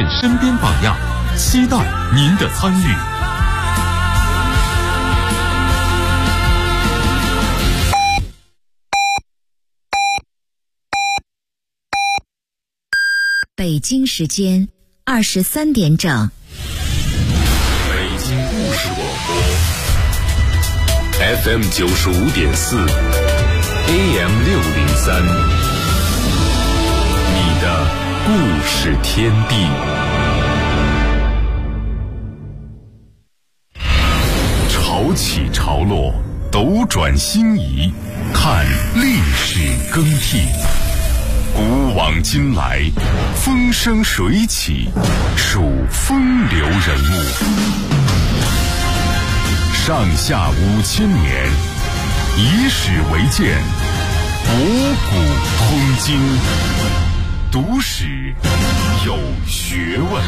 身边榜样，期待您的参与。 北京时间23点整。 北京故事广播 FM 95.4 AM 603，你的故事天地。潮起潮落，斗转星移，看历史更替。古往今来，风生水起，数风流人物。上下5000年，以史为鉴，博古通今，读史有学问。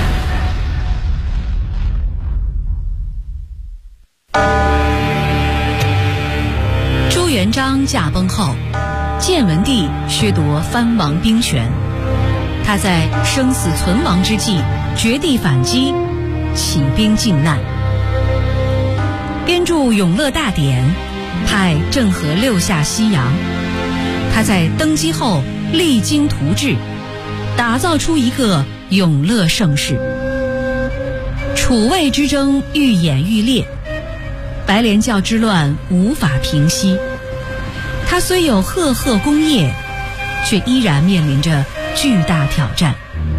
朱元璋驾崩后，建文帝削夺藩王兵权，他在生死存亡之际绝地反击，起兵靖难，编著《永乐大典》，派郑和六下西洋。他在登基后励精图治，打造出一个永乐盛世。楚魏之争愈演愈烈，白莲教之乱无法平息。他虽有赫赫功业，却依然面临着巨大挑战。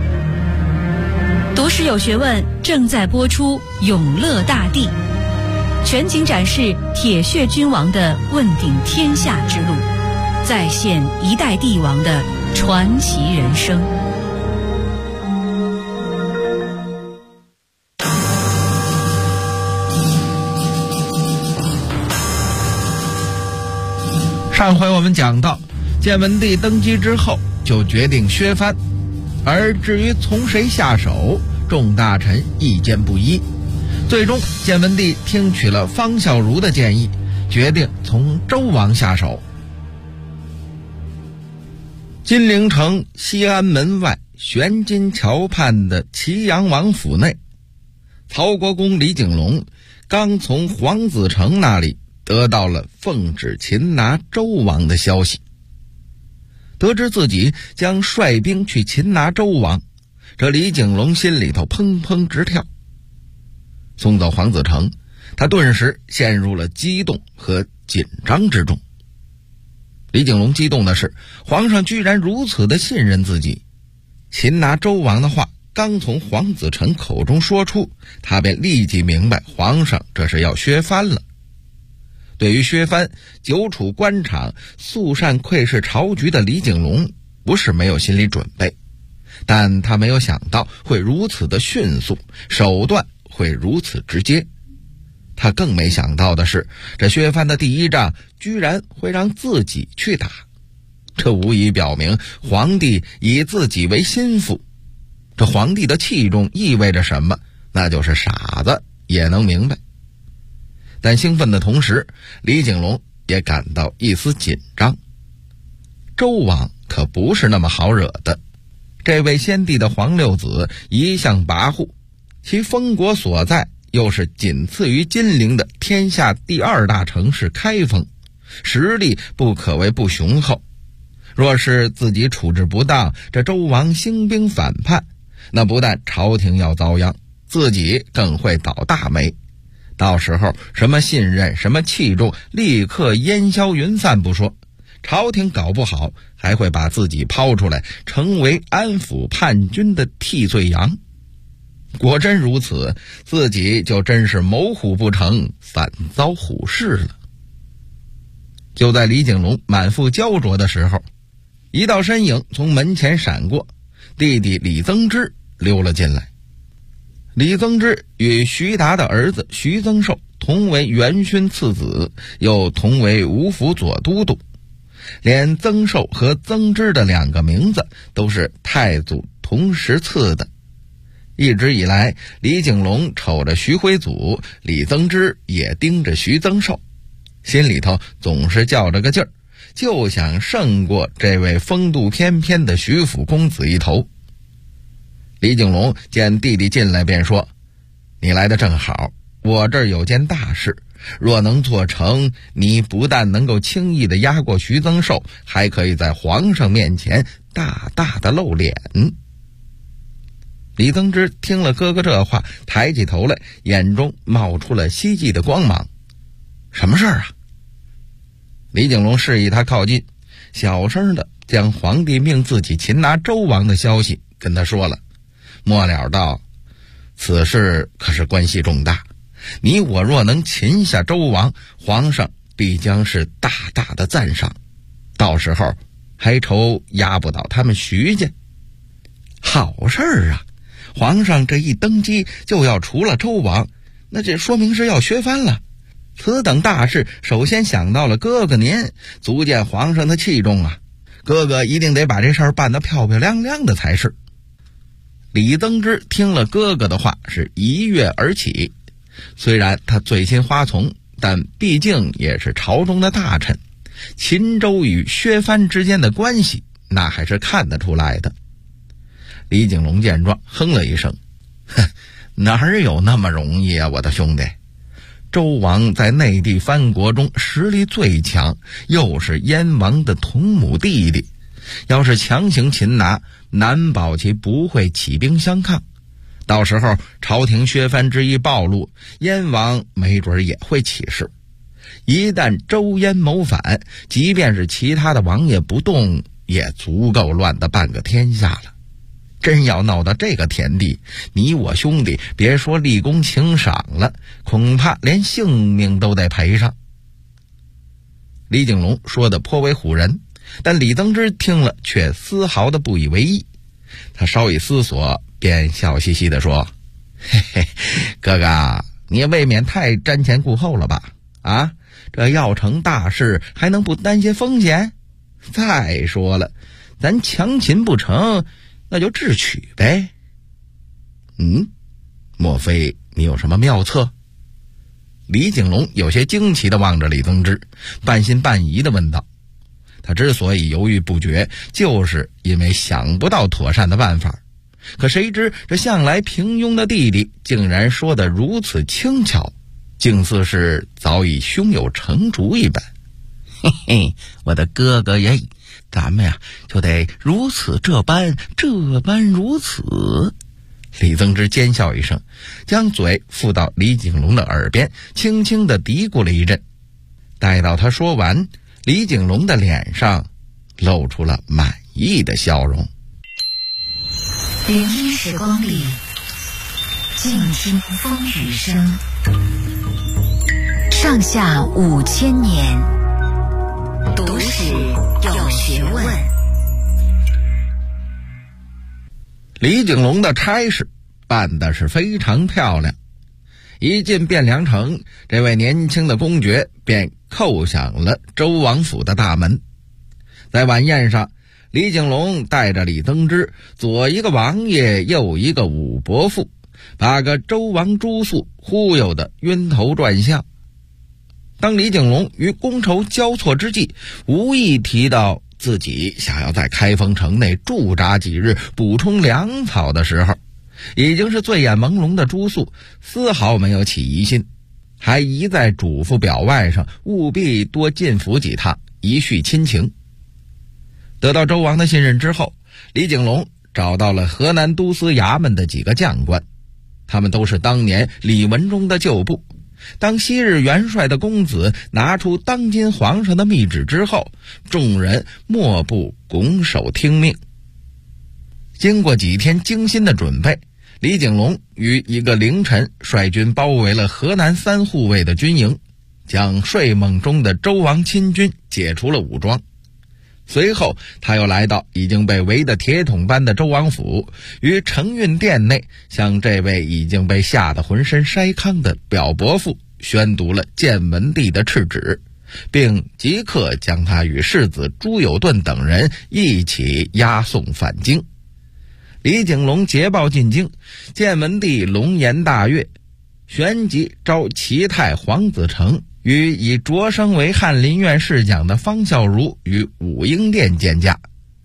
读史有学问正在播出《永乐大帝》，全景展示铁血君王的问鼎天下之路，再现一代帝王的传奇人生。 上回我们讲到，建文帝登基之后就决定削藩，而至于从谁下手，众大臣意见不一。最终建文帝听取了方孝孺的建议，决定从周王下手。金陵城西安门外悬金桥畔的祁阳王府内，曹国公李景龙刚从黄子成那里得到了奉旨擒拿周王的消息。得知自己将率兵去擒拿周王，这李景龙心里头砰砰直跳。送到黄子成，他顿时陷入了激动和紧张之中。李景龙激动的是，皇上居然如此的信任自己。擒拿周王的话刚从黄子成口中说出，他便立即明白皇上这是要削藩了。对于削藩、久处官场、肃善窥视朝局的李景龙，不是没有心理准备，但他没有想到会如此的迅速，手段会如此直接。他更没想到的是，这削藩的第一仗居然会让自己去打，这无疑表明皇帝以自己为心腹。这皇帝的器重意味着什么？那就是傻子也能明白。但兴奋的同时，李景龙也感到一丝紧张。周王可不是那么好惹的，这位先帝的皇六子一向跋扈，其封国所在又是仅次于金陵的天下第2大城市开封，实力不可谓不雄厚。若是自己处置不当，这周王兴兵反叛，那不但朝廷要遭殃，自己更会倒大霉。到时候什么信任，什么器重，立刻烟消云散不说，朝廷搞不好还会把自己抛出来，成为安抚叛军的替罪羊。果真如此，自己就真是谋虎不成，反遭虎视了。就在李景龙满腹焦灼的时候，一道身影从门前闪过，弟弟李增之溜了进来。李增之与徐达的儿子徐增寿同为元勋次子，又同为吴府左都督，连增寿和增之的2个名字都是太祖同时赐的。一直以来，李景龙瞅着徐徽祖，李增之也盯着徐增寿，心里头总是较着个劲儿，就想胜过这位风度翩翩的徐府公子一头。 李景龙见弟弟进来便说：“你来的正好，我这儿有件大事，若能做成，你不但能够轻易的压过徐增寿，还可以在皇上面前大大的露脸。”李增之听了哥哥这话，抬起头来，眼中冒出了希冀的光芒。什么事儿啊？李景龙示意他靠近，小声的将皇帝命自己擒拿周王的消息跟他说了，末了道：“此事可是关系重大，你我若能擒下周王，皇上必将是大大的赞赏，到时候还愁压不倒他们徐家。”好事儿啊！皇上这一登基就要除了周王，那这说明是要削藩了。此等大事，首先想到了哥哥您，足见皇上的器重啊！哥哥一定得把这事儿办得漂漂亮亮的才是。李增之听了哥哥的话，是一跃而起。虽然他醉心花丛，但毕竟也是朝中的大臣，秦州与削藩之间的关系，那还是看得出来的。李景龙见状哼了一声：“哪儿有那么容易啊，我的兄弟！周王在内地藩国中实力最强，又是燕王的同母弟弟，要是强行擒拿，难保其不会起兵相抗。到时候朝廷削藩之意暴露，燕王没准也会起事。一旦周燕谋反，即便是其他的王爷不动，也足够乱的半个天下了。真要闹到这个田地，你我兄弟别说立功请赏了，恐怕连性命都得赔上。”李景龙说的颇为唬人，但李增之听了却丝毫的不以为意。他稍一思索，便笑嘻嘻地说：“嘿嘿，哥哥，你未免太瞻前顾后了吧？啊，这要成大事，还能不担些风险？再说了，咱强擒不成，那就智取呗。”莫非你有什么妙策？李景龙有些惊奇地望着李增之，半信半疑地问道。他之所以犹豫不决，就是因为想不到妥善的办法。可谁知这向来平庸的弟弟竟然说得如此轻巧，竟似是早已胸有成竹一般。“嘿嘿，我的哥哥爷，咱们呀就得如此这般如此。”李增之尖笑一声，将嘴附到李景龙的耳边，轻轻地嘀咕了一阵。待到他说完，李景龙的脸上露出了满意的笑容。 聆听时光里，静听风雨声，上下5000年，读史有学问。 李景龙的差事办的是非常漂亮。一进汴梁城，这位年轻的公爵便叩响了周王府的大门。在晚宴上，李景龙带着李增之，左一个王爷，右一个武伯父，把个周王朱肃忽悠得晕头转向。当李景龙于觥筹交错之际，无意提到自己想要在开封城内驻扎几日，补充粮草的时候，已经是醉眼朦胧的朱肃丝毫没有起疑心，还一再嘱咐表外甥务必多进府几趟，以续亲情。得到周王的信任之后，李景龙找到了河南都司衙门的几个将官，他们都是当年李文忠的旧部。当昔日元帅的公子拿出当今皇上的密旨之后，众人莫不拱手听命。经过几天精心的准备，李景龙于一个凌晨率军包围了河南3护卫的军营，将睡梦中的周王亲军解除了武装。随后他又来到已经被围得铁桶般的周王府，于承运殿内向这位已经被吓得浑身筛糠的表伯父宣读了建文帝的敕旨，并即刻将他与世子朱有顿等人一起押送返京。李景龙捷报进京，建文帝龙颜大悦，旋即召齐太黄子成与以擢升为翰林院侍讲的方孝孺于武英殿见驾，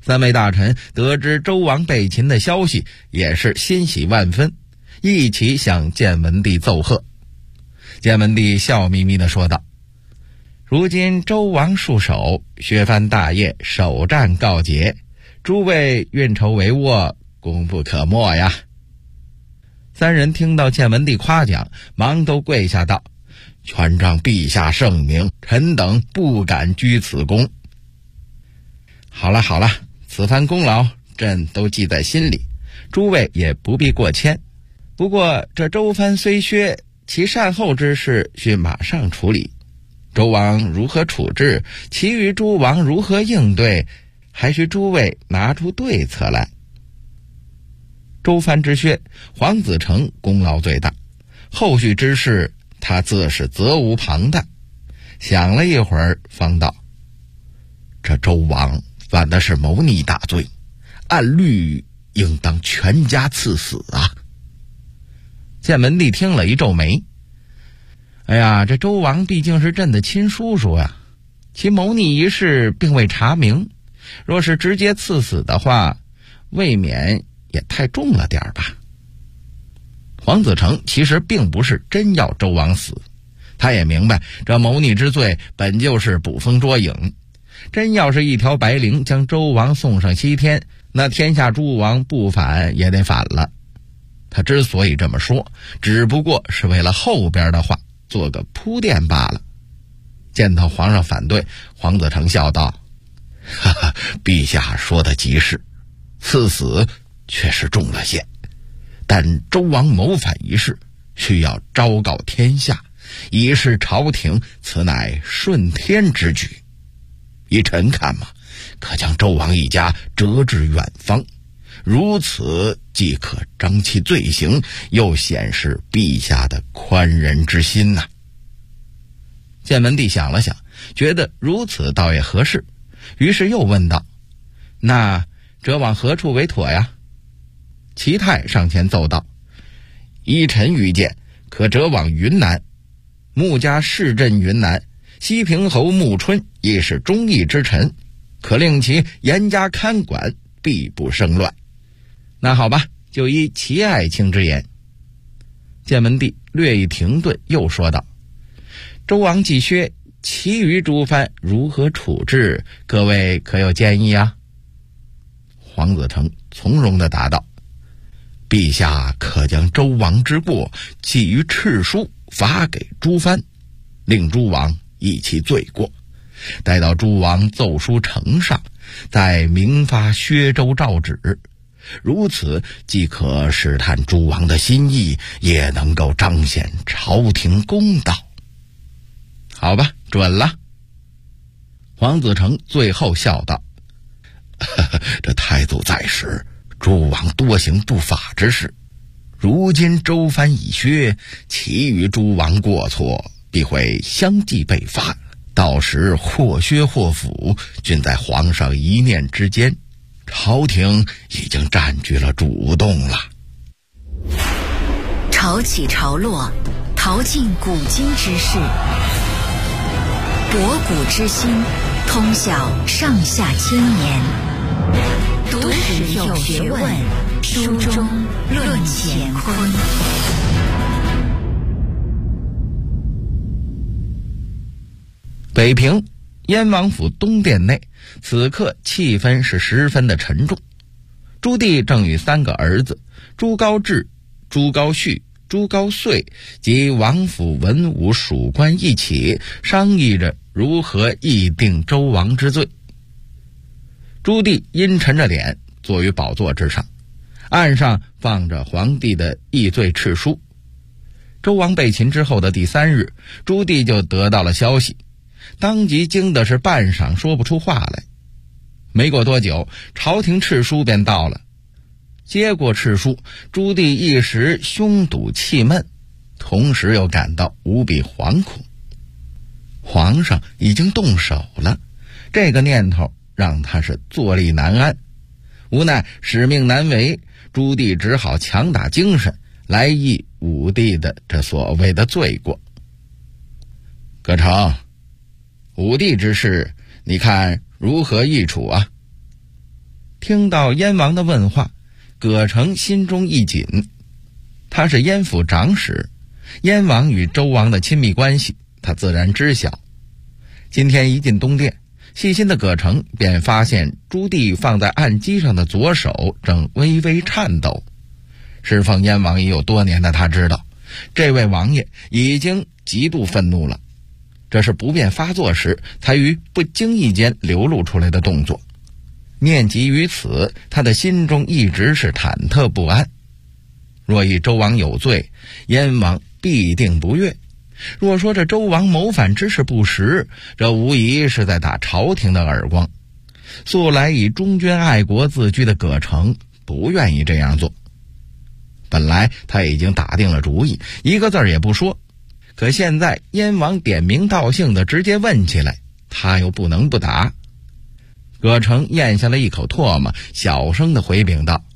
3位大臣得知周王被擒的消息，也是欣喜万分，一起向建文帝奏贺。建文帝笑眯眯地说道：如今周王戍守，削藩大业首战告捷，诸位运筹帷幄，功不可没呀。3人听到建文帝夸奖，忙都跪下道：全仗陛下圣明，臣等不敢居此功。好了，此番功劳朕都记在心里，诸位也不必过谦。不过这周藩虽削，其善后之事需马上处理。周王如何处置，其余诸王如何应对，还需诸位拿出对策来。周藩之削，黄子成功劳最大，后续之事他自是责无旁贷。想了一会儿，方道：这周王犯的是谋逆大罪，按律应当全家赐死啊。建文帝听了一皱眉：哎呀，这周王毕竟是朕的亲叔叔呀，其谋逆一事并未查明，若是直接赐死的话，未免也太重了点吧。黄子成其实并不是真要周王死，他也明白这谋逆之罪本就是捕风捉影，真要是一条白绫将周王送上西天，那天下诸王不反也得反了。他之所以这么说，只不过是为了后边的话做个铺垫罢了。见到皇上反对，黄子成笑道：哈哈，陛下说的极是，赐死确实重了些，但周王谋反一事需要昭告天下，以示朝廷此乃顺天之举。依臣看嘛，可将周王一家折至远方，如此既可彰其罪行，又显示陛下的宽仁之心呐。建文帝想了想，觉得如此倒也合适，于是又问道：那折往何处为妥呀？齐泰上前奏道：依臣愚见，可折往云南。穆家市镇云南，西平侯穆春亦是忠义之臣，可令其严加看管，必不生乱。那好吧，就依齐爱卿之言。建文帝略一停顿，又说道：周王既削，其余诸藩如何处置，各位可有建议啊？黄子成从容地答道：陛下可将周王之过记于敕书，罚给诸藩，令诸王议其罪过，待到诸王奏书呈上，再明发削周诏旨，如此既可试探诸王的心意，也能够彰显朝廷公道。好吧，准了。黄子成最后笑道：这太祖在时，诸王多行不法之事，如今周藩已削，其余诸王过错必会相继被罚，到时或削或辅，均在皇上一念之间，朝廷已经占据了主动了。 潮起潮落，淘尽古今之事，博古之今，通晓上下千年。读史有学问，书中论乾坤。 北平燕王府东殿内，此刻气氛是十分的沉重。朱棣正与3个儿子朱高炽、朱高煦、朱高燧及王府文武属官一起商议着如何议定周王之罪。朱棣阴沉着脸坐于宝座之上，案上放着皇帝的议罪敕书。周王被擒之后的第3日，朱棣就得到了消息，当即惊的是半晌说不出话来。没过多久，朝廷敕书便到了。接过敕书，朱棣一时胸堵气闷，同时又感到无比惶恐。皇上已经动手了，这个念头让他是坐立难安。无奈使命难违，朱棣只好强打精神来议武帝的这所谓的罪过。葛城，武帝之事，你看如何议处啊？ 听到燕王的问话，葛城心中一紧。他是燕府长史，燕王与周王的亲密关系他自然知晓。今天一进东殿，细心的葛城便发现朱棣放在案几上的左手正微微颤抖。侍奉燕王已有多年的他知道，这位王爷已经极度愤怒了，这是不便发作时才于不经意间流露出来的动作。念及于此，他的心中一直是忐忑不安。若以周王有罪，燕王必定不悦；若说这周王谋反之事不实，这无疑是在打朝廷的耳光。素来以忠君爱国自居的葛城不愿意这样做。本来他已经打定了主意，一个字儿也不说，可现在燕王点名道姓的直接问起来，他又不能不答。葛城咽下了一口唾沫，小声的回禀道：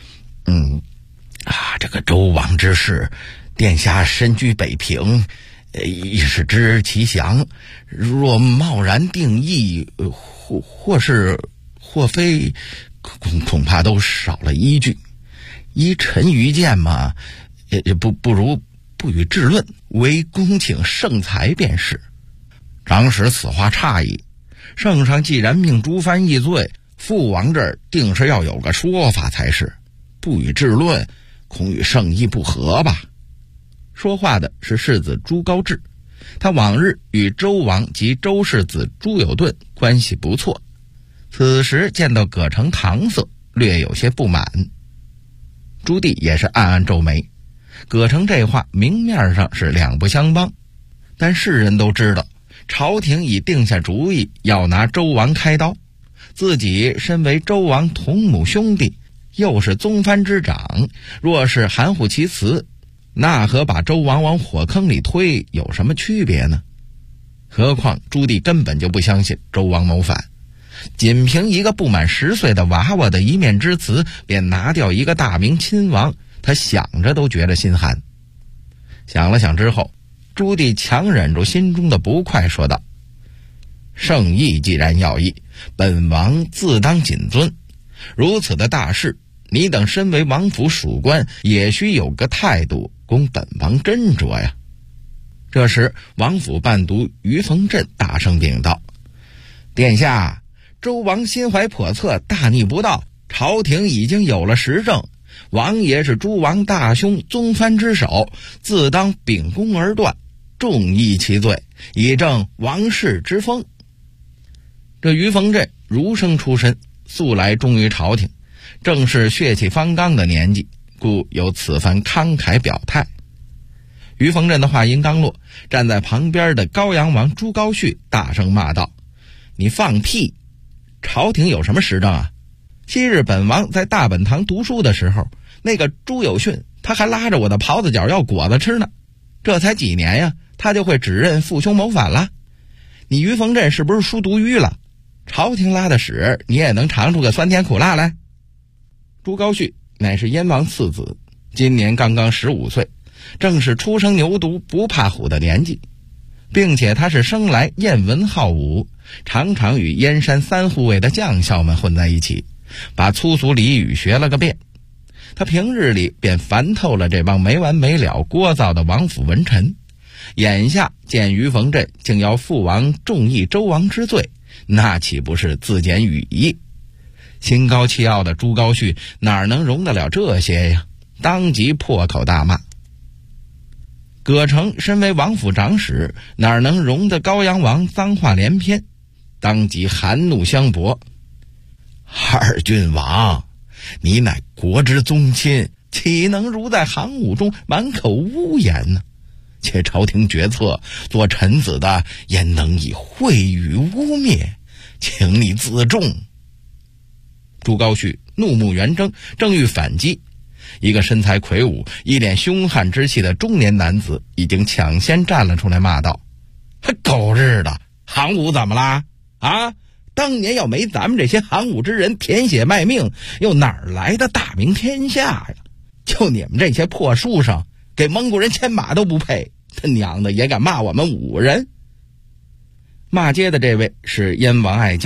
这个周王之事，殿下身居北平，亦是知其详。若贸然定义，或是或非，恐怕都少了依据。依臣愚见嘛，不如不予置论，唯恭请圣裁便是。长史此话差矣，圣上既然命诸藩议罪，父王这儿定是要有个说法才是，不予置论，恐与圣意不合吧。说话的是世子朱高炽，他往日与周王及周世子朱有顿关系不错，此时见到葛城搪塞，略有些不满。朱棣也是暗暗皱眉，葛城这话明面上是两不相帮，但世人都知道朝廷已定下主意要拿周王开刀，自己身为周王同母兄弟，又是宗藩之长，若是含糊其辞，那和把周王往火坑里推有什么区别呢？何况朱棣根本就不相信周王谋反，仅凭一个不满10岁的娃娃的一面之词，便拿掉一个大明亲王，他想着都觉得心寒。想了想之后，朱棣强忍住心中的不快，说道：圣意既然要义，本王自当谨遵。如此的大事，你等身为王府属官，也须有个态度，供本王斟酌呀。这时王府伴读于逢镇大声禀道：殿下，周王心怀叵测，大逆不道，朝廷已经有了实证，王爷是诸王大兄，宗藩之首，自当秉公而断，重议其罪，以正王室之风。这于逢镇儒生出身，素来忠于朝廷，正是血气方刚的年纪，故有此番慷慨表态。于逢镇的话音刚落，站在旁边的高阳王朱高煦大声骂道：你放屁！朝廷有什么实证啊？昔日本王在大本堂读书的时候，那个朱有训他还拉着我的袍子角要果子吃呢，这才几年呀，他就会指认父兄谋反了。你于逢镇是不是书读淤了？朝廷拉的屎你也能尝出个酸甜苦辣来？朱高煦乃是燕王次子，今年刚刚15岁，正是初生牛犊不怕虎的年纪，并且他是生来燕文好武，常常与燕山3护卫的将校们混在一起，把粗俗俚语学了个遍。他平日里便烦透了这帮没完没了聒噪的王府文臣，眼下见于逢镇竟要父王重议周王之罪，那岂不是自检羽翼？心高气傲的朱高煦哪能容得了这些呀，当即破口大骂。葛城身为王府长史，哪能容得高阳王脏话连篇，当即含怒相驳：二郡王，你乃国之宗亲，岂能如在行伍中满口污言呢？且朝廷决策，做臣子的焉能以秽语污蔑，请你自重。朱高煦怒目圆睁，正欲反击，一个身材魁梧、一脸凶悍之气的中年男子已经抢先站了出来，骂道：狗日的，行伍怎么啦？啊，当年要没咱们这些行伍之人舔血卖命，又哪儿来的大明天下呀？就你们这些破书生，给蒙古人牵马都不配，他娘的也敢骂我们武人！骂街的这位是燕王爱将，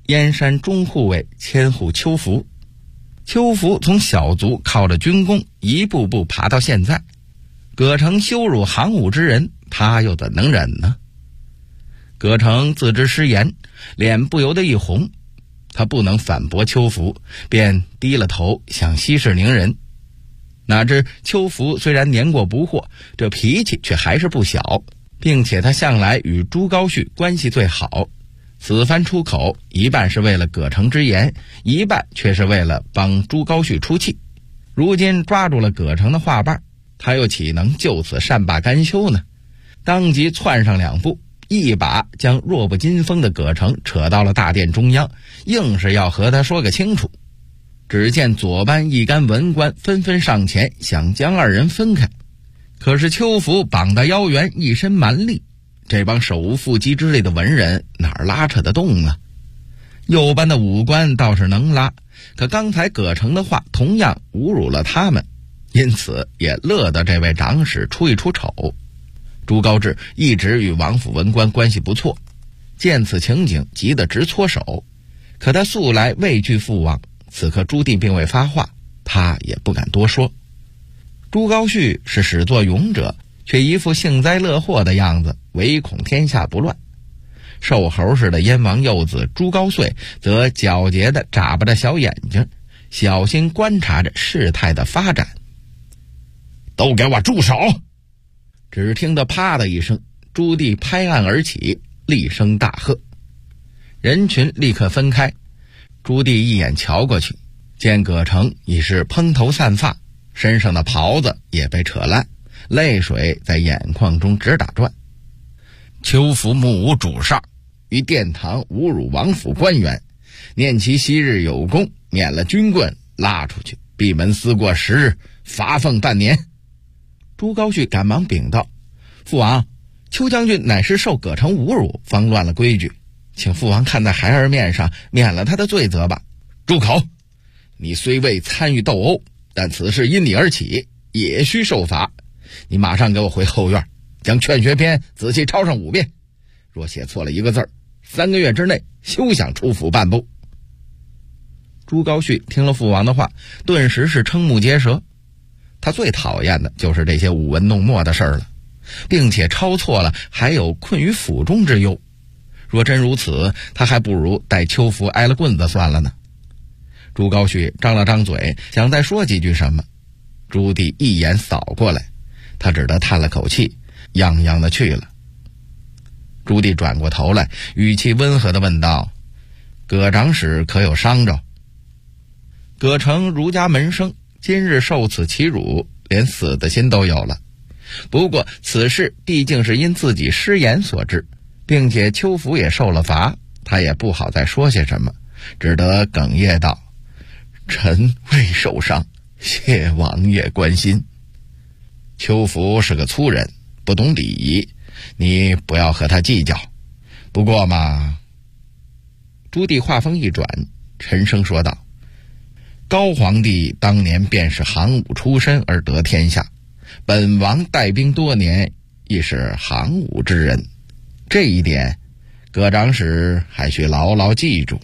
燕山中护卫千户邱福。邱福从小卒靠着军功一步步爬到现在，葛城羞辱行伍之人，他又怎能忍呢？葛城自知失言，脸不由得一红，他不能反驳邱福，便低了头想息事宁人。哪知邱福虽然年过不惑，这脾气却还是不小，并且他向来与朱高煦关系最好，此番出口一半是为了葛城之言，一半却是为了帮朱高煦出气。如今抓住了葛城的话瓣，他又岂能就此善罢甘休呢？当即窜上两步，一把将弱不禁风的葛城扯到了大殿中央，硬是要和他说个清楚。只见左班一干文官纷纷上前想将二人分开，可是邱福膀大腰圆，一身蛮力，这帮手无缚鸡之类的文人哪儿拉扯得动啊？右班的武官倒是能拉，可刚才葛城的话同样侮辱了他们，因此也乐得这位长史出一出丑。朱高炽一直与王府文官关系不错，见此情景急得直搓手，可他素来畏惧父王，此刻朱棣并未发话，他也不敢多说。朱高煦是始作俑者，却一副幸灾乐祸的样子，唯恐天下不乱。瘦猴似的燕王幼子朱高燧则皎洁地眨巴着小眼睛，小心观察着事态的发展。都给我住手！只听得啪的一声，朱棣拍案而起，厉声大喝。人群立刻分开，朱棣一眼瞧过去，见葛城已是蓬头散发，身上的袍子也被扯烂，泪水在眼眶中直打转。邱福目无主上，于殿堂侮辱王府官员，念其昔日有功，免了军棍，拉出去闭门思过10日，罚俸半年。朱高煦赶忙禀道：父王，邱将军乃是受葛城侮辱，方乱了规矩，请父王看在孩儿面上，免了他的罪责吧。住口！你虽未参与斗殴，但此事因你而起，也需受罚。你马上给我回后院，将劝学篇仔细抄上5遍，若写错了一个字，3个月之内休想出府半步。朱高煦听了父王的话，顿时是瞠目结舌。他最讨厌的就是这些舞文弄墨的事儿了，并且抄错了还有困于府中之忧。若真如此，他还不如待邱福挨了棍子算了呢。朱高煦张了张嘴，想再说几句什么，朱棣一眼扫过来，他只得叹了口气，泱泱的去了。朱棣转过头来，语气温和地问道：葛长史可有伤着？葛城儒家门生，今日受此其辱，连死的心都有了。不过此事毕竟是因自己失言所致，并且邱福也受了罚，他也不好再说些什么，只得哽咽道：臣未受伤，谢王爷关心。邱福是个粗人，不懂礼仪，你不要和他计较。不过嘛……朱棣话锋一转，沉声说道：高皇帝当年便是行伍出身而得天下，本王带兵多年，亦是行伍之人，这一点葛长史还需牢牢记住。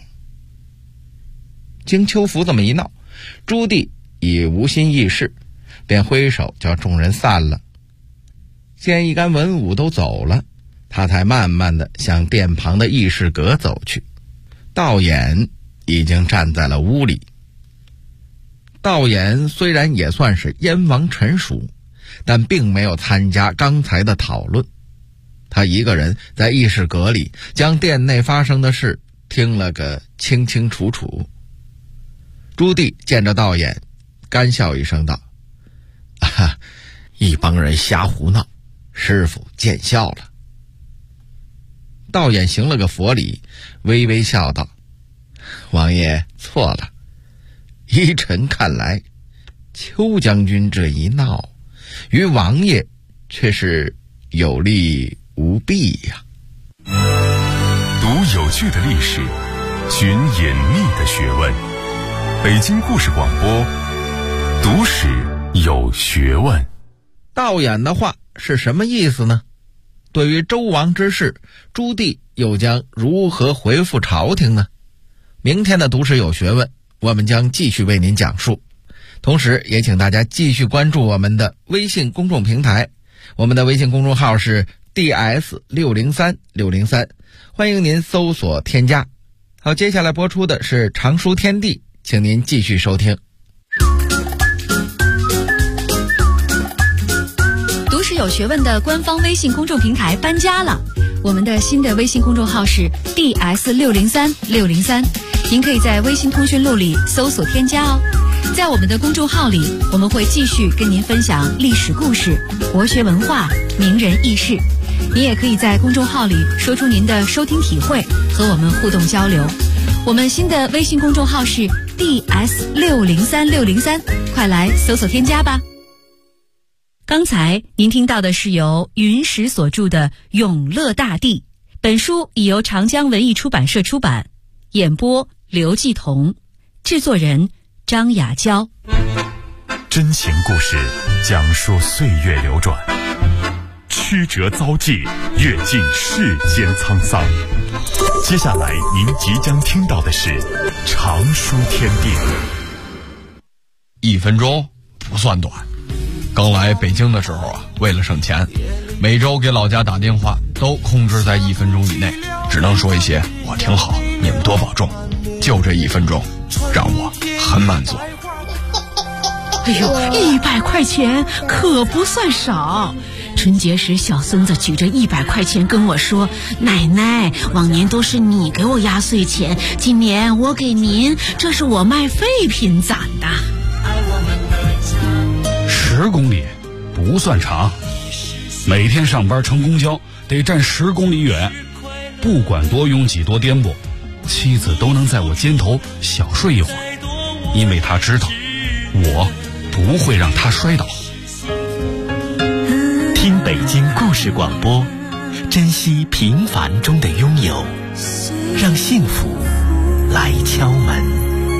经邱福这么一闹，朱棣已无心议事，便挥手叫众人散了。见一干文武都走了，他才慢慢地向殿旁的议事阁走去。道衍已经站在了屋里。道衍虽然也算是燕王臣属，但并没有参加刚才的讨论。他一个人在议事阁里将殿内发生的事听了个清清楚楚。朱棣见着道衍，干笑一声道：一帮人瞎胡闹，师傅见笑了。道衍行了个佛礼，微微笑道：王爷错了，依臣看来，邱将军这一闹，于王爷却是有利无弊呀。 读有趣的历史，寻隐秘的学问。北京故事广播，读史有学问。 道衍的话是什么意思呢？对于周王之事，朱棣又将如何回复朝廷呢？ 明天的读史有学问，我们将继续为您讲述。同时也请大家继续关注我们的微信公众平台，我们的微信公众号是 DS603603，欢迎您搜索添加。好，接下来播出的是常书天地，请您继续收听。 读史有学问的官方微信公众平台搬家了，我们的新的微信公众号是 DS603603，您可以在微信通讯录里搜索添加哦。在我们的公众号里，我们会继续跟您分享历史故事、国学文化、名人轶事。您也可以在公众号里说出您的收听体会，和我们互动交流。我们新的微信公众号是 DS603603，快来搜索添加吧。刚才您听到的是由云石所著的《永乐大帝》，本书已由长江文艺出版社出版，演播刘继彤，制作人张雅娇。 真情故事讲述岁月流转，曲折遭际，阅尽世间沧桑。接下来您即将听到的是常书天地。 1分钟不算短。刚来北京的时候啊，为了省钱，每周给老家打电话都控制在1分钟以内，只能说一些我挺好，你们多保重，就这1分钟让我很满足。 哎呦，100块钱可不算少。春节时小孙子举着100块钱跟我说，奶奶，往年都是你给我压岁钱，今年我给您，这是我卖废品攒的。 10公里不算长，每天上班乘公交得站10公里远，不管多拥挤多颠簸，妻子都能在我肩头小睡一会儿，因为她知道我不会让她摔倒。 听北京故事广播，珍惜平凡中的拥有，让幸福来敲门。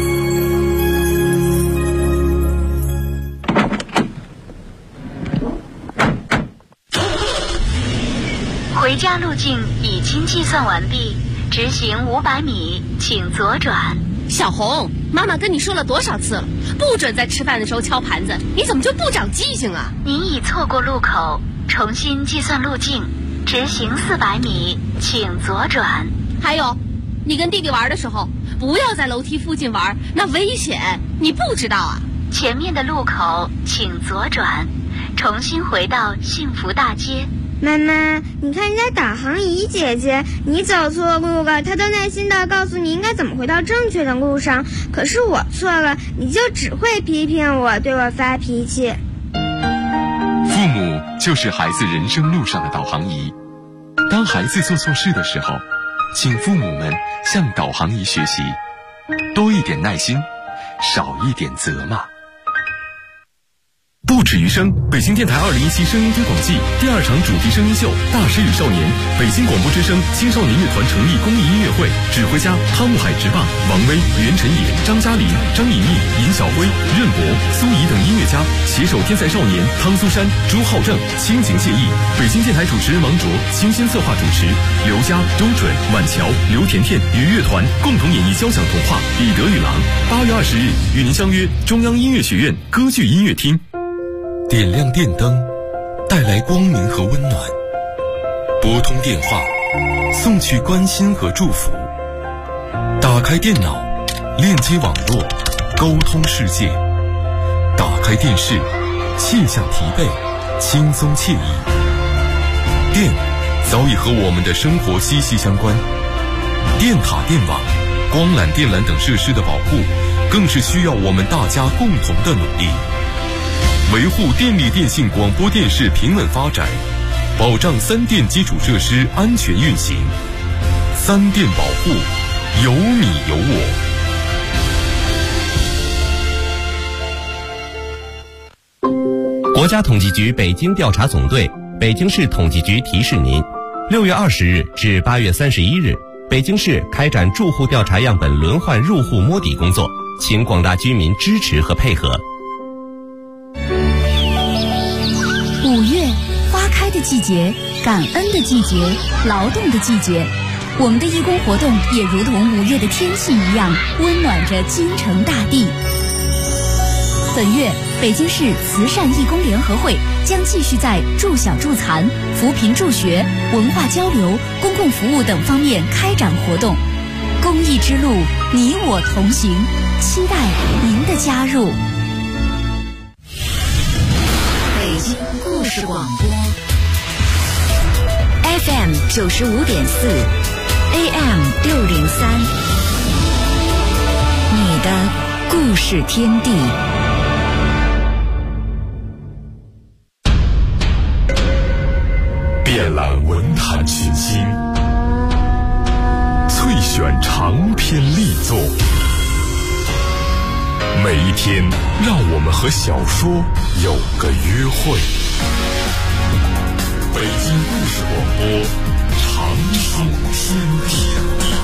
回家路径已经计算完毕，直行500米，请左转。 小红，妈妈跟你说了多少次了，不准在吃饭的时候敲盘子，你怎么就不长记性啊？ 您已错过路口，重新计算路径，直行400米，请左转。 还有，你跟弟弟玩的时候，不要在楼梯附近玩，那危险，你不知道啊？ 前面的路口请左转，重新回到幸福大街。 妈妈，你看人家导航仪姐姐，你走错路了，她都耐心地告诉你应该怎么回到正确的路上，可是我错了，你就只会批评我，对我发脾气。 父母就是孩子人生路上的导航仪，当孩子做错事的时候，请父母们向导航仪学习，多一点耐心，少一点责骂。 不止于声，北京电台2017声音推广季第2场主题声音秀《大师与少年》，北京广播之声青少年乐团成立公益音乐会，指挥家汤姆海直棒、王威、袁晨野、张嘉玲、张以密、尹晓辉、任博、苏怡等音乐家携手天才少年汤苏珊、朱浩正，亲情献艺。北京电台主持人王卓倾心策划主持，刘佳、周准、晚乔、刘甜甜与乐团共同演绎交响童话《彼得与狼》。8月20日与您相约中央音乐学院歌剧音乐厅。 点亮电灯，带来光明和温暖；拨通电话，送去关心和祝福；打开电脑，链接网络，沟通世界；打开电视，卸下疲惫，轻松惬意。电早已和我们的生活息息相关，电塔、电网、光缆、电缆等设施的保护，更是需要我们大家共同的努力。维护电力电信广播电视平稳发展，保障3电基础设施安全运行。3电保护，有你有我。 国家统计局北京调查总队、北京市统计局提示您：6月20日至8月31日，北京市开展住户调查样本轮换入户摸底工作，请广大居民支持和配合。 5月，花开的季节，感恩的季节，劳动的季节。 我们的义工活动也如同5月的天气一样，温暖着京城大地。本月，北京市慈善义工联合会将继续在助小助残、扶贫助学、文化交流、公共服务等方面开展活动。公益之路，你我同行，期待您的加入。 北京故事广播 FM 95.4 AM 603，你的故事天地。 遍览文坛群星，萃选长篇力作，每一天让我们和小说有个约会。北京故事广播，长寿天地。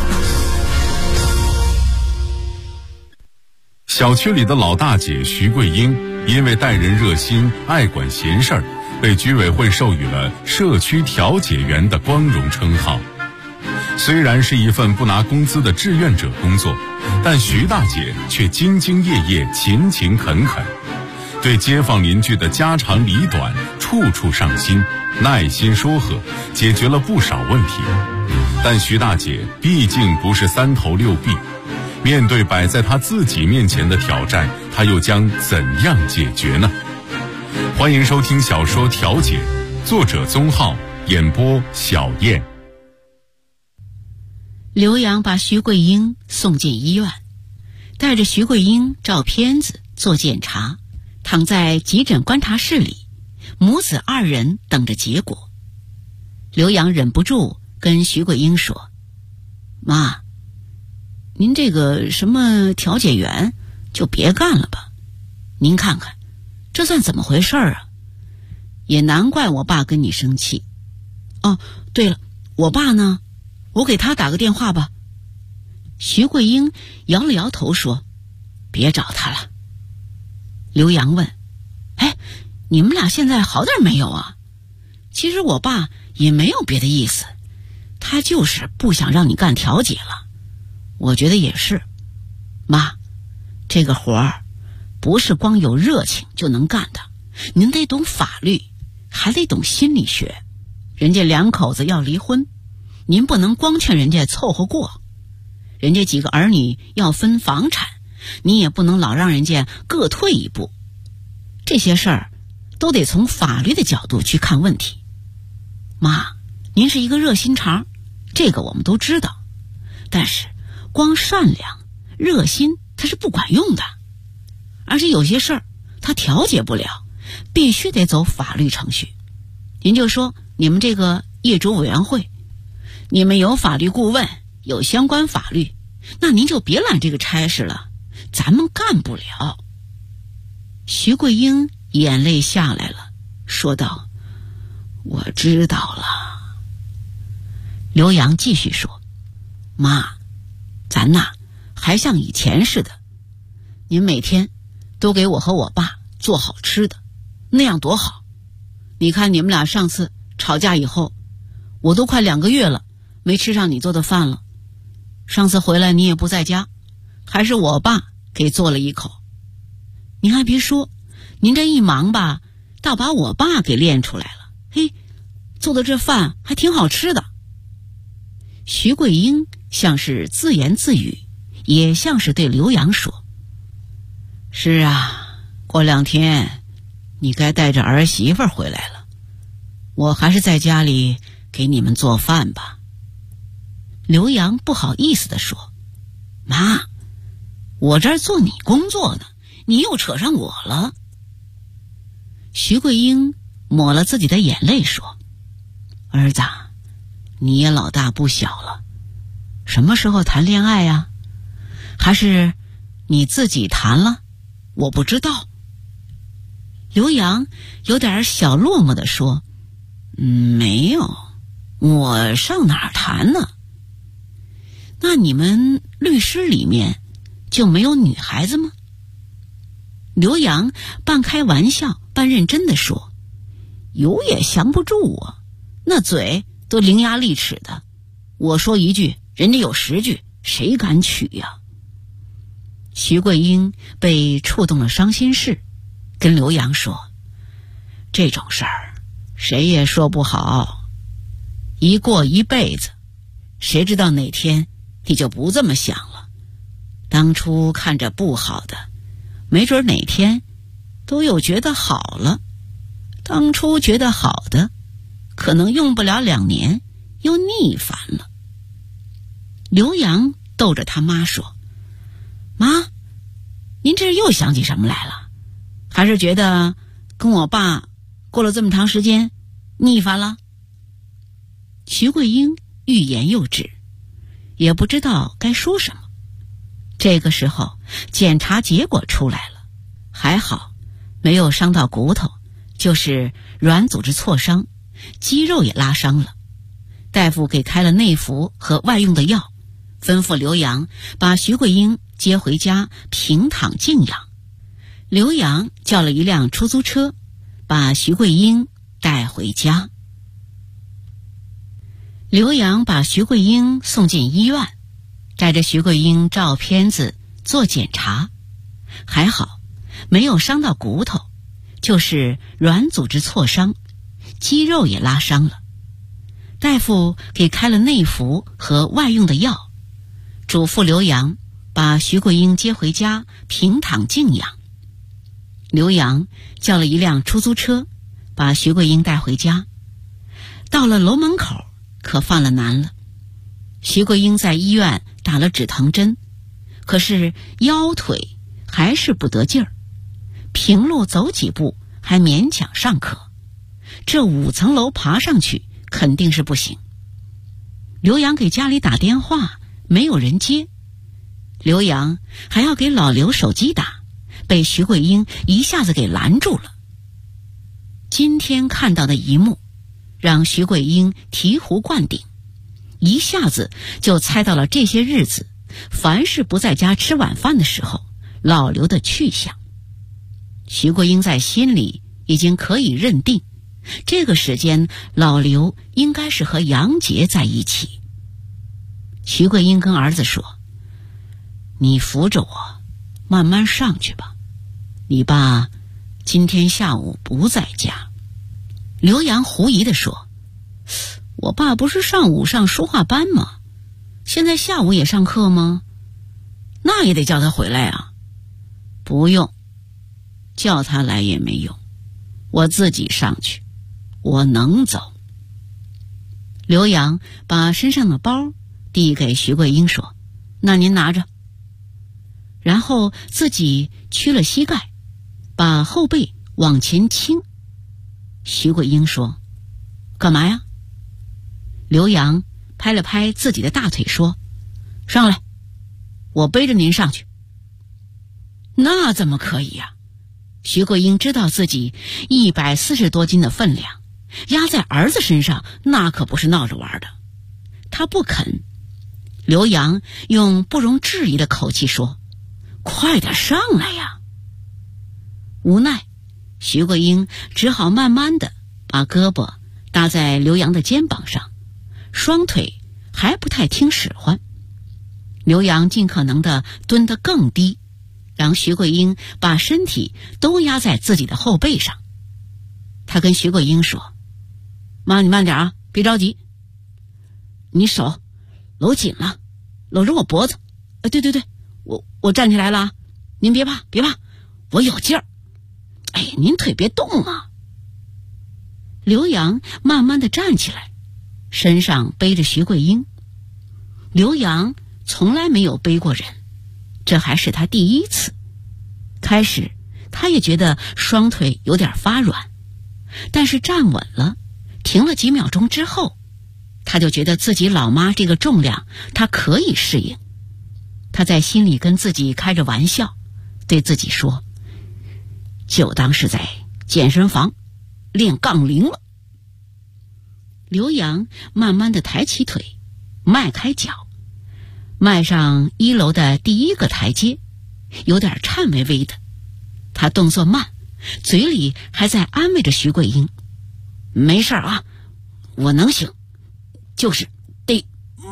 小区里的老大姐徐桂英，因为待人热心、爱管闲事儿，被居委会授予了社区调解员的光荣称号。虽然是一份不拿工资的志愿者工作，但徐大姐却兢兢业业、勤勤恳恳，对街坊邻居的家长里短处处上心，耐心说和，解决了不少问题。但徐大姐毕竟不是3头6臂，面对摆在她自己面前的挑战，她又将怎样解决呢？欢迎收听小说《调解》，作者宗浩，演播小燕。 刘洋把徐桂英送进医院，带着徐桂英照片子做检查，躺在急诊观察室里，母子2人等着结果。刘洋忍不住跟徐桂英说：“妈，您这个什么调解员就别干了吧，您看看这算怎么回事啊？也难怪我爸跟你生气。哦，对了，我爸呢？我给他打个电话吧。”徐桂英摇了摇头说：“别找他了。”刘洋问：“哎，你们俩现在好点没有啊？其实我爸也没有别的意思，他就是不想让你干调解了。我觉得也是，妈，这个活儿不是光有热情就能干的，您得懂法律，还得懂心理学。人家2口子要离婚，您不能光劝人家凑合过，人家几个儿女要分房产，你也不能老让人家各退一步。这些事儿都得从法律的角度去看问题。妈，您是一个热心肠，这个我们都知道，但是光善良热心它是不管用的，而且有些事儿它调解不了，必须得走法律程序。您就说你们这个业主委员会，你们有法律顾问，有相关法律，那您就别揽这个差事了，咱们干不了。徐桂英眼泪下来了，说道：“我知道了。”刘洋继续说：“妈，咱呐还像以前似的，您每天都给我和我爸做好吃的，那样多好。你看你们俩上次吵架以后，我都快2个月了没吃上你做的饭了。上次回来你也不在家，还是我爸给做了一口。您还别说，您这一忙吧，倒把我爸给练出来了。嘿，做的这饭还挺好吃的。”徐桂英像是自言自语，也像是对刘洋说：“是啊，过2天你该带着儿媳妇回来了，我还是在家里给你们做饭吧。”刘洋不好意思地说：“妈，我这儿做你工作呢，你又扯上我了。”徐桂英抹了自己的眼泪说：“儿子，你也老大不小了，什么时候谈恋爱呀？还是你自己谈了？我不知道。”刘洋有点小落寞地说：“没有，我上哪儿谈呢？那你们律师里面就没有女孩子吗？”刘洋半开玩笑半认真地说：“有也降不住我，那嘴都伶牙俐齿的， 我说一句，人家有10句，谁敢娶呀？徐桂英被触动了伤心事，跟刘洋说：“这种事儿谁也说不好，一过一辈子，谁知道哪天你就不这么想了？当初看着不好的，没准哪天都有觉得好了。当初觉得好的，可能用不了2年又逆反了。”刘洋逗着他妈说：“妈，您这又想起什么来了？还是觉得跟我爸过了这么长时间逆反了？”徐桂英欲言又止，也不知道该说什么。这个时候检查结果出来了，还好没有伤到骨头，就是软组织挫伤，肌肉也拉伤了。大夫给开了内服和外用的药，吩咐刘洋把徐桂英接回家平躺静养。刘洋叫了一辆出租车，把徐桂英带回家。刘洋把徐桂英送进医院，带着徐桂英照片子做检查，还好没有伤到骨头，就是软组织挫伤，肌肉也拉伤了。大夫给开了内服和外用的药，嘱咐刘洋把徐桂英接回家平躺静养。刘洋叫了一辆出租车，把徐桂英带回家。到了楼门口，可犯了难了。徐桂英在医院打了止疼针，可是腰腿还是不得劲儿，平路走几步还勉强尚可，这5层楼爬上去肯定是不行。刘洋给家里打电话，没有人接。刘洋还要给老刘手机打，被徐桂英一下子给拦住了。今天看到的一幕让徐桂英醍醐灌顶，一下子就猜到了这些日子凡是不在家吃晚饭的时候老刘的去向。徐桂英在心里已经可以认定，这个时间老刘应该是和杨杰在一起。徐桂英跟儿子说：“你扶着我慢慢上去吧，你爸今天下午不在家。”刘洋狐疑地说：“我爸不是上午上书画班吗？现在下午也上课吗？那也得叫他回来啊。”“不用，叫他来也没用，我自己上去，我能走。”刘洋把身上的包递给徐桂英说：“那您拿着。”然后自己屈了膝盖，把后背往前倾。徐桂英说：“干嘛呀？”刘洋拍了拍自己的大腿说：“上来，我背着您上去。”那怎么可以呀？徐桂英知道自己140多斤的分量，压在儿子身上那可不是闹着玩的，他不肯。刘洋用不容置疑的口气说：“快点上来呀！”无奈徐桂英只好慢慢的把胳膊搭在刘洋的肩膀上，双腿还不太听使唤。刘洋尽可能的蹲得更低，让徐桂英把身体都压在自己的后背上。他跟徐桂英说：“妈，你慢点啊，别着急，你手搂紧了，搂着我脖子。对，我站起来了啊，您别怕，我有劲儿。哎，您腿别动啊。”刘洋慢慢的站起来，身上背着徐桂英。刘洋从来没有背过人，这还是他第一次。开始他也觉得双腿有点发软，但是站稳了，停了几秒钟之后，他就觉得自己老妈这个重量他可以适应。他在心里跟自己开着玩笑，对自己说：“就当是在健身房练杠铃了。”刘洋慢慢的抬起腿，迈开脚，迈上1楼的第1个台阶，有点颤巍巍的。他动作慢，嘴里还在安慰着徐桂英：“没事啊，我能行，就是得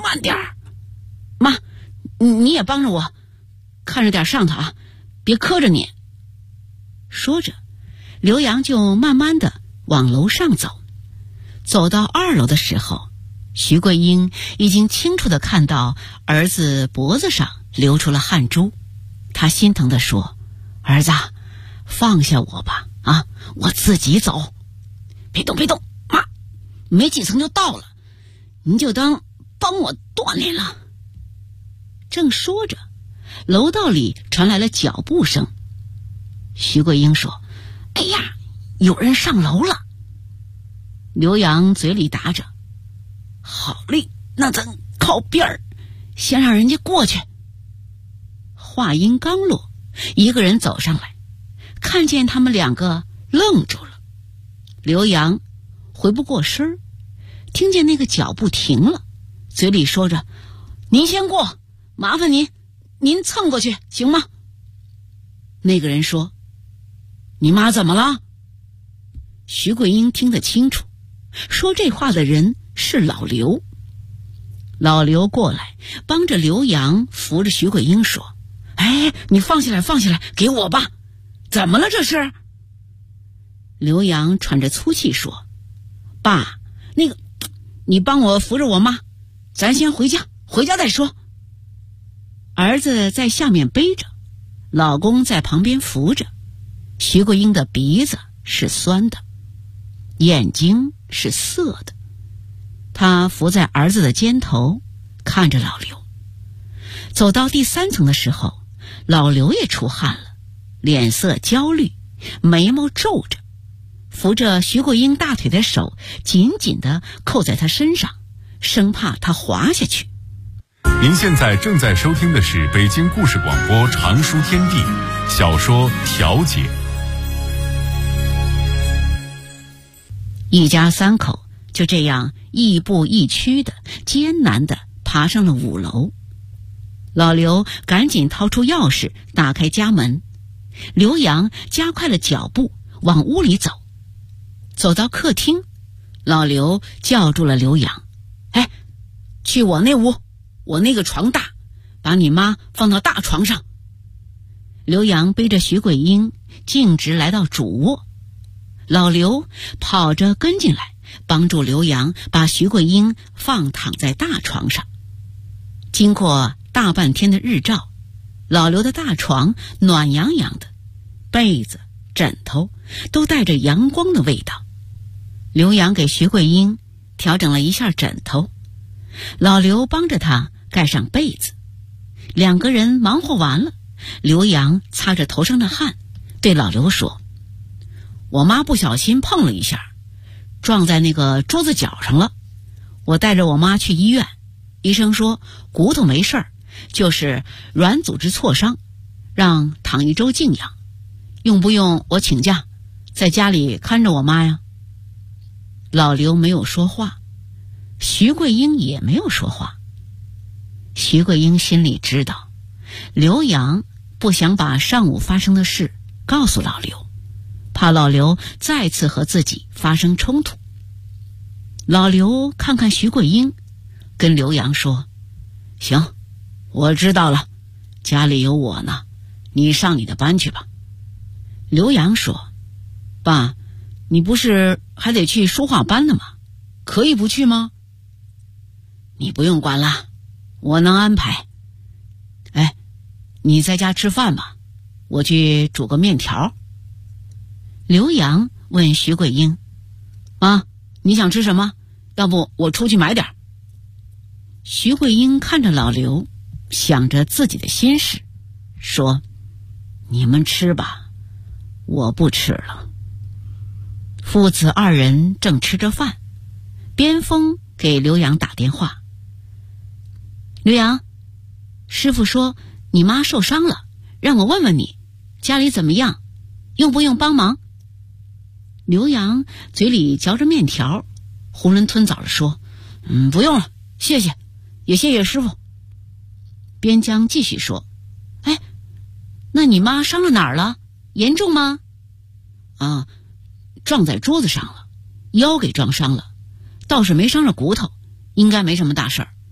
慢点儿。妈，你也帮着我，看着点上头啊，别磕着你。说着，刘洋就慢慢的往楼上走。走到2楼的时候，徐桂英已经清楚地看到儿子脖子上流出了汗珠。她心疼地说：“儿子，放下我吧，啊，我自己走。”别动，妈，没几层就到了，您就当帮我锻炼了。正说着，楼道里传来了脚步声。徐桂英说：“哎呀，有人上楼了。”刘洋嘴里答着：“好嘞，那咱靠边儿，先让人家过去。”话音刚落，一个人走上来，看见他们2个愣住了。刘洋回不过身儿，听见那个脚步停了，嘴里说着：“您先过，麻烦您蹭过去行吗？”那个人说：“你妈怎么了？”徐桂英听得清楚，说这话的人是老刘。老刘过来帮着刘洋扶着徐桂英说：“哎，你放下来，给我吧，怎么了这是？”刘洋喘着粗气说：“爸，那个，你帮我扶着我妈，咱先回家再说。”儿子在下面背着，老公在旁边扶着。徐桂英的鼻子是酸的，眼睛是涩的。她伏在儿子的肩头，看着老刘。走到第3层的时候，老刘也出汗了，脸色焦虑，眉毛皱着，扶着徐桂英大腿的手紧紧地扣在她身上，生怕她滑下去。 您现在正在收听的是北京故事广播长书天地小说《调解》。 一家3口就这样亦步亦趋的艰难的爬上了5楼。老刘赶紧掏出钥匙打开家门，刘洋加快了脚步往屋里走。走到客厅，老刘叫住了刘洋：“哎，去我那屋，我那个床大，把你妈放到大床上。”刘洋背着徐桂英径直来到主卧，老刘跑着跟进来，帮助刘洋把徐桂英放躺在大床上。经过大半天的日照，老刘的大床暖洋洋的，被子枕头都带着阳光的味道。刘洋给徐桂英调整了一下枕头，老刘帮着他盖上被子。2个人忙活完了，刘洋擦着头上的汗，对老刘说：“我妈不小心碰了一下，撞在那个桌子角上了。我带着我妈去医院，医生说骨头没事儿，就是软组织挫伤，让躺1周静养。用不用我请假，在家里看着我妈呀？”老刘没有说话，徐桂英也没有说话。徐桂英心里知道，刘洋不想把上午发生的事告诉老刘，怕老刘再次和自己发生冲突。老刘看看徐桂英，跟刘洋说：“行，我知道了，家里有我呢，你上你的班去吧。”刘洋说：“爸，你不是还得去书画班呢吗？可以不去吗？”“你不用管了，我能安排。哎，你在家吃饭吧，我去煮个面条。”刘洋问徐桂英：“妈，你想吃什么？要不我出去买点。”徐桂英看着老刘，想着自己的心事，说：“你们吃吧，我不吃了。”父子2人正吃着饭，边锋给刘洋打电话：“刘洋，师傅说你妈受伤了，让我问问你，家里怎么样，用不用帮忙？”刘洋嘴里嚼着面条，囫囵吞枣地说：“不用了，谢谢，也谢谢师傅。”边疆继续说：“哎，那你妈伤了哪儿了？严重吗？”“啊，撞在桌子上了，腰给撞伤了，倒是没伤着骨头，应该没什么大事儿。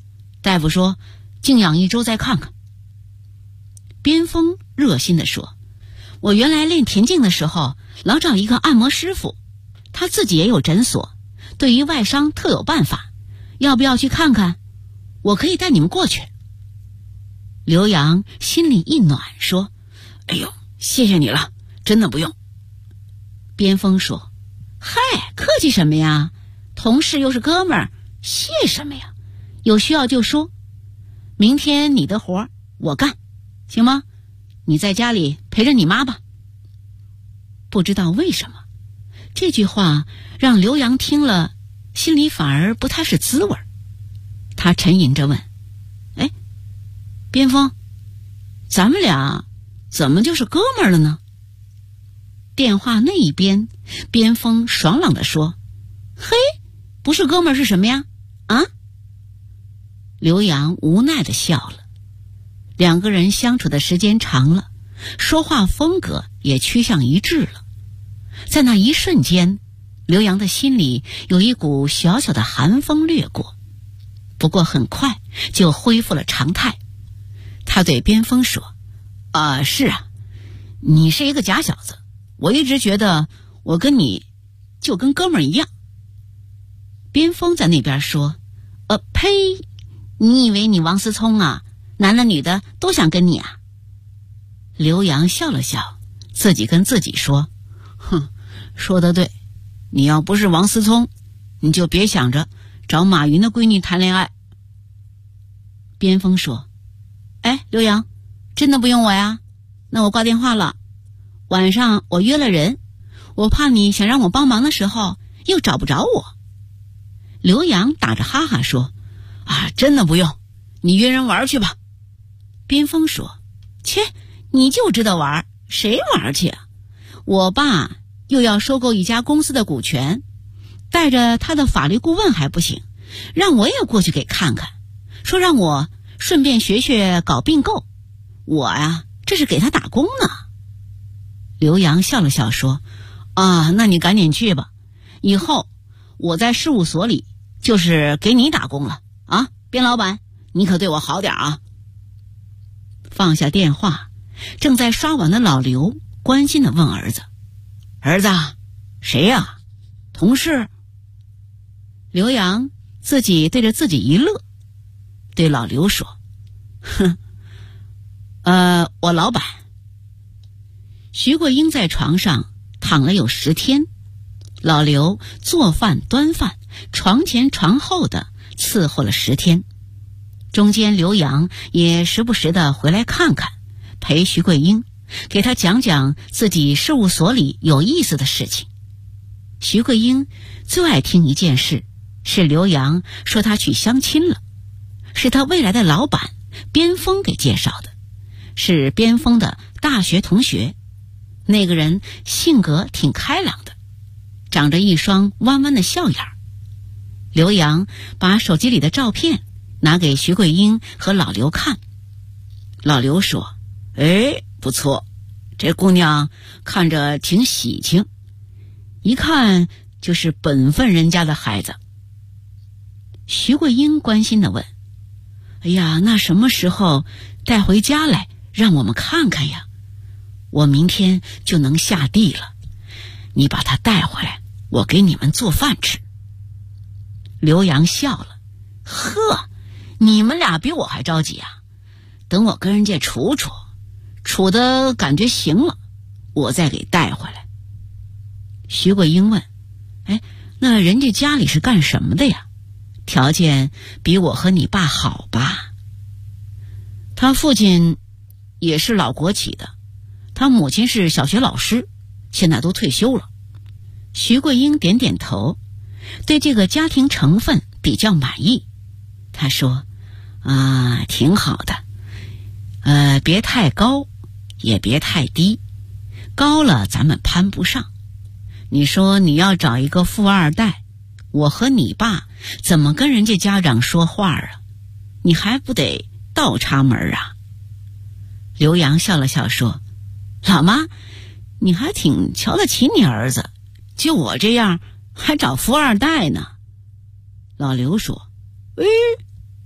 大夫说静养1周再看看。边锋热心地说，我原来练田径的时候老找一个按摩师傅，他自己也有诊所，对于外伤特有办法，要不要去看看？我可以带你们过去。刘洋心里一暖说，哎呦，谢谢你了，真的不用。边锋说，嗨，客气什么呀，同事又是哥们儿，谢什么呀，有需要就说。明天你的活我干，行吗？你在家里陪着你妈吧。不知道为什么，这句话让刘洋听了心里反而不太是滋味。他沉吟着问，哎，边锋，咱们俩怎么就是哥们儿了呢？电话那一边，边锋爽朗地说，嘿，不是哥们儿是什么呀？啊？刘洋无奈地笑了。两个人相处的时间长了，说话风格也趋向一致了。在那一瞬间，刘洋的心里有一股小小的寒风掠过，不过很快就恢复了常态。他对边锋说，是啊，你是一个假小子，我一直觉得我跟你就跟哥们儿一样。边锋在那边说，呸，你以为你王思聪啊，男的女的都想跟你啊？刘洋笑了笑，自己跟自己说，哼，说得对，你要不是王思聪，你就别想着找马云的闺女谈恋爱。边锋说，哎，刘洋，真的不用我呀？那我挂电话了，晚上我约了人，我怕你想让我帮忙的时候又找不着我。刘洋打着哈哈说，真的不用，你约人玩去吧。边锋说，切，你就知道玩，谁玩去啊？我爸又要收购一家公司的股权，带着他的法律顾问还不行，让我也过去给看看，说让我顺便学学搞并购，我呀，这是给他打工呢。刘洋笑了笑说，那你赶紧去吧，以后我在事务所里就是给你打工了啊，边老板，你可对我好点啊。放下电话，正在刷碗的老刘关心地问儿子，儿子，谁呀？同事？刘洋自己对着自己一乐，对老刘说，哼，我老板。徐桂英在床上躺了有10天，老刘做饭端饭，床前床后的伺候了10天。中间刘洋也时不时的回来看看，陪徐桂英，给他讲讲自己事务所里有意思的事情。徐桂英最爱听一件事，是刘洋说他去相亲了，是他未来的老板边锋给介绍的，是边锋的大学同学。那个人性格挺开朗的，长着一双弯弯的笑眼儿。刘洋把手机里的照片拿给徐桂英和老刘看。老刘说，哎，不错，这姑娘看着挺喜庆，一看就是本分人家的孩子。徐桂英关心地问，哎呀，那什么时候带回家来让我们看看呀？我明天就能下地了，你把她带回来，我给你们做饭吃。刘洋笑了，呵，你们俩比我还着急啊，等我跟人家处的感觉行了，我再给带回来。徐桂英问，哎，那人家家里是干什么的呀？条件比我和你爸好吧？他父亲也是老国企的，他母亲是小学老师，现在都退休了。徐桂英点点头，对这个家庭成分比较满意。她说，挺好的，别太高，也别太低，高了咱们攀不上。你说你要找一个富二代，我和你爸怎么跟人家家长说话啊？你还不得倒插门啊？刘洋笑了笑说，老妈，你还挺瞧得起你儿子，就我这样还找富二代呢。老刘说，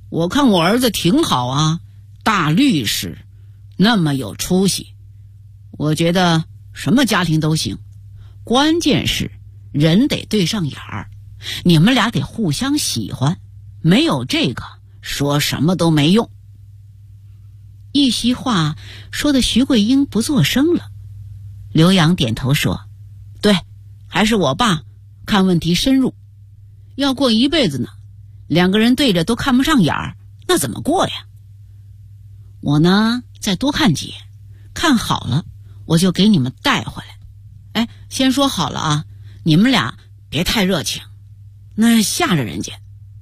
我看我儿子挺好啊，大律师，那么有出息。我觉得什么家庭都行，关键是人得对上眼儿，你们俩得互相喜欢，没有这个说什么都没用。一席话说的徐桂英不作声了。刘洋点头说，对，还是我爸看问题深入，要过一辈子呢，两个人对着都看不上眼儿，那怎么过呀？我呢再多看几眼，看好了我就给你们带回来。先说好了啊，你们俩别太热情，那吓着人家。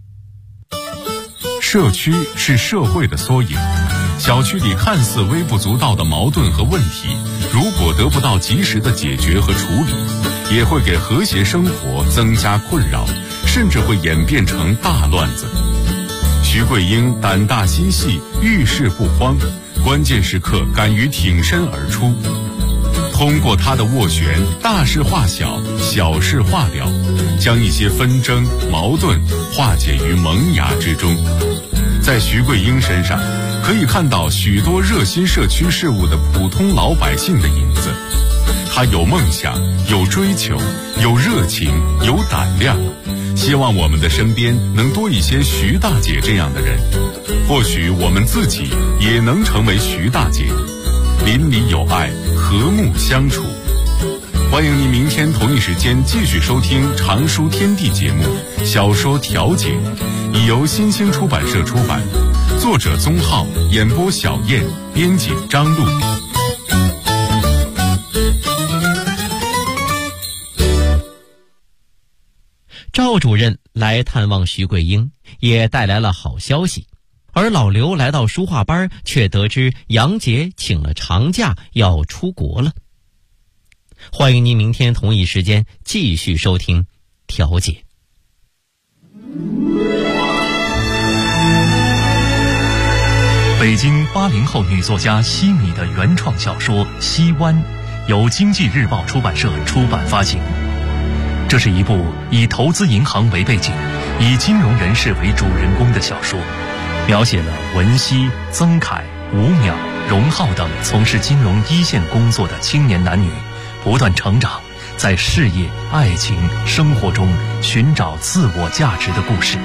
社区是社会的缩影，小区里看似微不足道的矛盾和问题，如果得不到及时的解决和处理，也会给和谐生活增加困扰，甚至会演变成大乱子。徐桂英胆大心细，遇事不慌，关键时刻敢于挺身而出。通过她的斡旋，大事化小，小事化了，将一些纷争矛盾化解于萌芽之中。在徐桂英身上可以看到许多热心社区事务的普通老百姓的影子。她有梦想，有追求，有热情，有胆量。希望我们的身边能多一些徐大姐这样的人，或许我们自己也能成为徐大姐，邻里有爱，和睦相处。欢迎您明天同一时间继续收听《常书天地》节目《小说调解》，已由新兴出版社出版，作者宗浩，演播小燕，编辑张璐。 赵主任来探望徐桂英，也带来了好消息。而老刘来到书画班，却得知杨杰请了长假要出国了。欢迎您明天同一时间继续收听调解。 北京80后女作家西米的原创小说《西湾》，由经济日报出版社出版发行。这是一部以投资银行为背景，以金融人士为主人公的小说，描写了文熙、曾凯、吴淼、荣浩等从事金融一线工作的青年男女不断成长，在事业、爱情、生活中寻找自我价值的故事。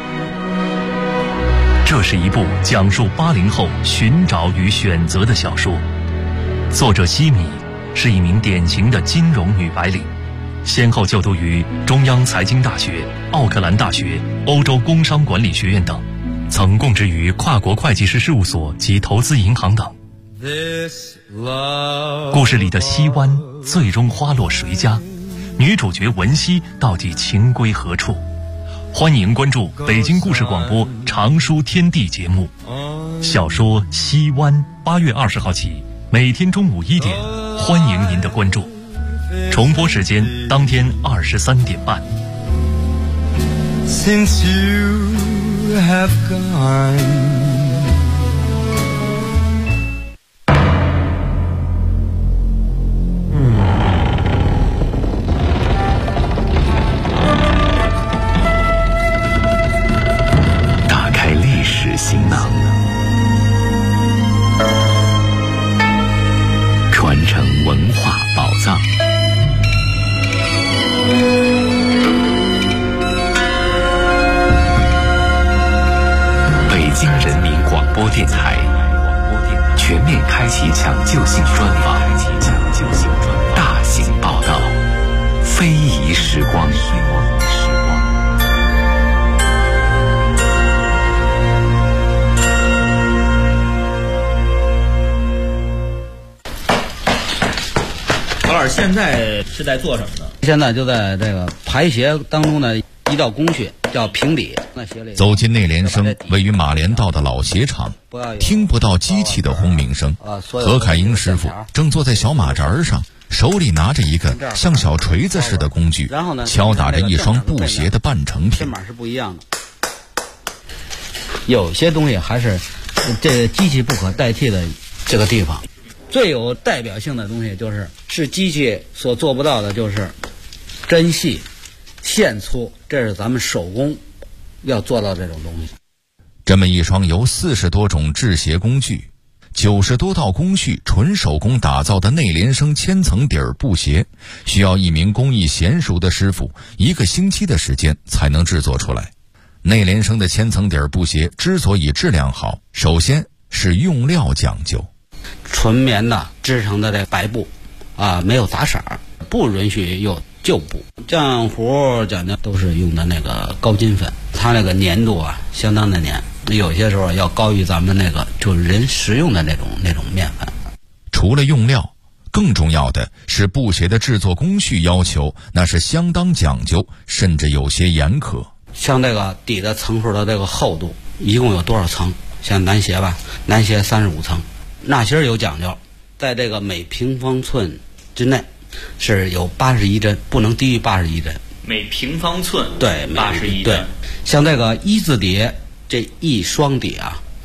这是一部讲述80后寻找与选择的小说。作者西米是一名典型的金融女白领，先后就读于中央财经大学、奥克兰大学、欧洲工商管理学院等，曾供职于跨国会计师事务所及投资银行等。故事里的西湾最终花落谁家？女主角文熙到底情归何处？欢迎关注北京故事广播常书天地节目。小说《西湾》8月20号起，每天中午1点，欢迎您的关注。重播时间当天23点半。 Since you have gone, 行囊，传承文化宝藏。北京人民广播电台全面开启抢救性专访，大型报道，非遗时光。 现在是在做什么呢？现在就在这个排协当中的一道工序叫评理。 走进内联升位于马连道的老鞋厂，听不到机器的轰鸣声。何凯英师傅正坐在小马扎上，手里拿着一个像小锤子似的工具，敲打着一双布鞋的半成品。 这码是不一样的，有些东西还是这机器不可代替的这个地方。最有代表性的东西是机器所做不到的，就是针细、线粗，这是咱们手工要做到这种东西。 这么一双由40多种制鞋工具、90多道工序纯手工打造的内联升千层底儿布鞋，需要一名工艺娴熟的师傅1个星期的时间才能制作出来。内联升的千层底儿布鞋之所以质量好，首先是用料讲究。 纯棉的织成的这白布没有杂色，不允许有旧布。浆糊讲究都是用的那个高筋粉，它那个粘度相当的粘，有些时候要高于咱们那个就是人食用的那种面粉。 除了用料，更重要的是布鞋的制作工序要求，那是相当讲究，甚至有些严苛。 像这个底的层数的这个厚度一共有多少层？像男鞋吧，男鞋35层。纳鞋有讲究，在这个每平方寸之内是有81针，不能低于81针。 每平方寸对 81针。 对，像这个一字底这一双底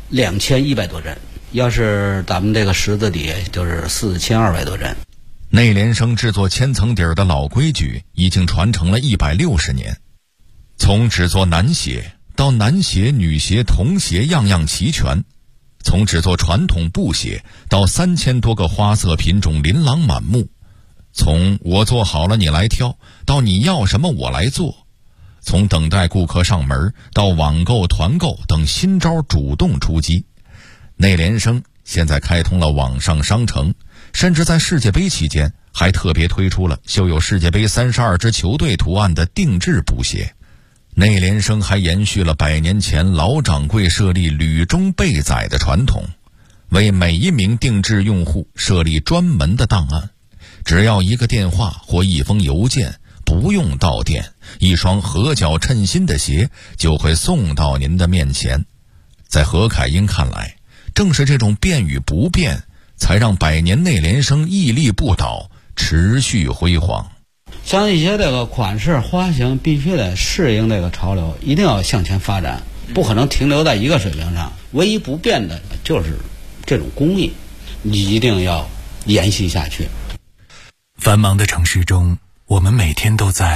2100多针，要是咱们这个十字底就是4200多针。 内联升制作千层底儿的老规矩已经传承了160年，从制作男鞋到男鞋、女鞋、童鞋样样齐全，从制作传统布鞋到3000多个花色品种琳琅满目，从我做好了你来挑到你要什么我来做，从等待顾客上门到网购团购等新招主动出击。内联升现在开通了网上商城，甚至在世界杯期间还特别推出了绣有世界杯32支球队图案的定制布鞋。内联升还延续了100年前老掌柜设立履中备载的传统，为每一名定制用户设立专门的档案，只要1个电话或1封邮件，不用到店，一双合脚称心的鞋就会送到您的面前。在何凯英看来，正是这种变与不变，才让100年内联升屹立不倒，持续辉煌。 像一些这个款式花型必须得适应这个潮流，一定要向前发展，不可能停留在一个水平上。唯一不变的就是这种工艺，你一定要延续下去。 繁忙的城市中，我们每天都在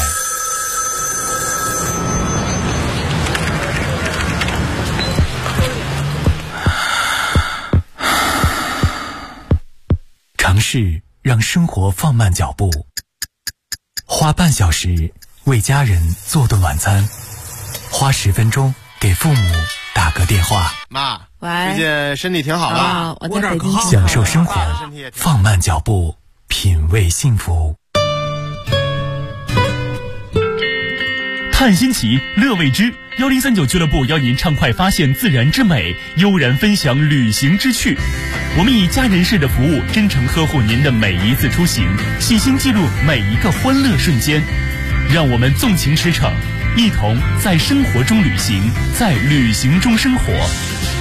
尝试让生活放慢脚步，花半小时为家人做顿晚餐，花10分钟给父母打个电话。 妈， 喂， 最近身体挺好的， 我在北京。 享受生活，放慢脚步，品味幸福。 探新奇，乐未知，1039俱乐部邀您畅快发现自然之美，悠然分享旅行之趣。我们以家人式的服务，真诚呵护您的每一次出行，细心记录每一个欢乐瞬间。让我们纵情驰骋，一同在生活中旅行，在旅行中生活。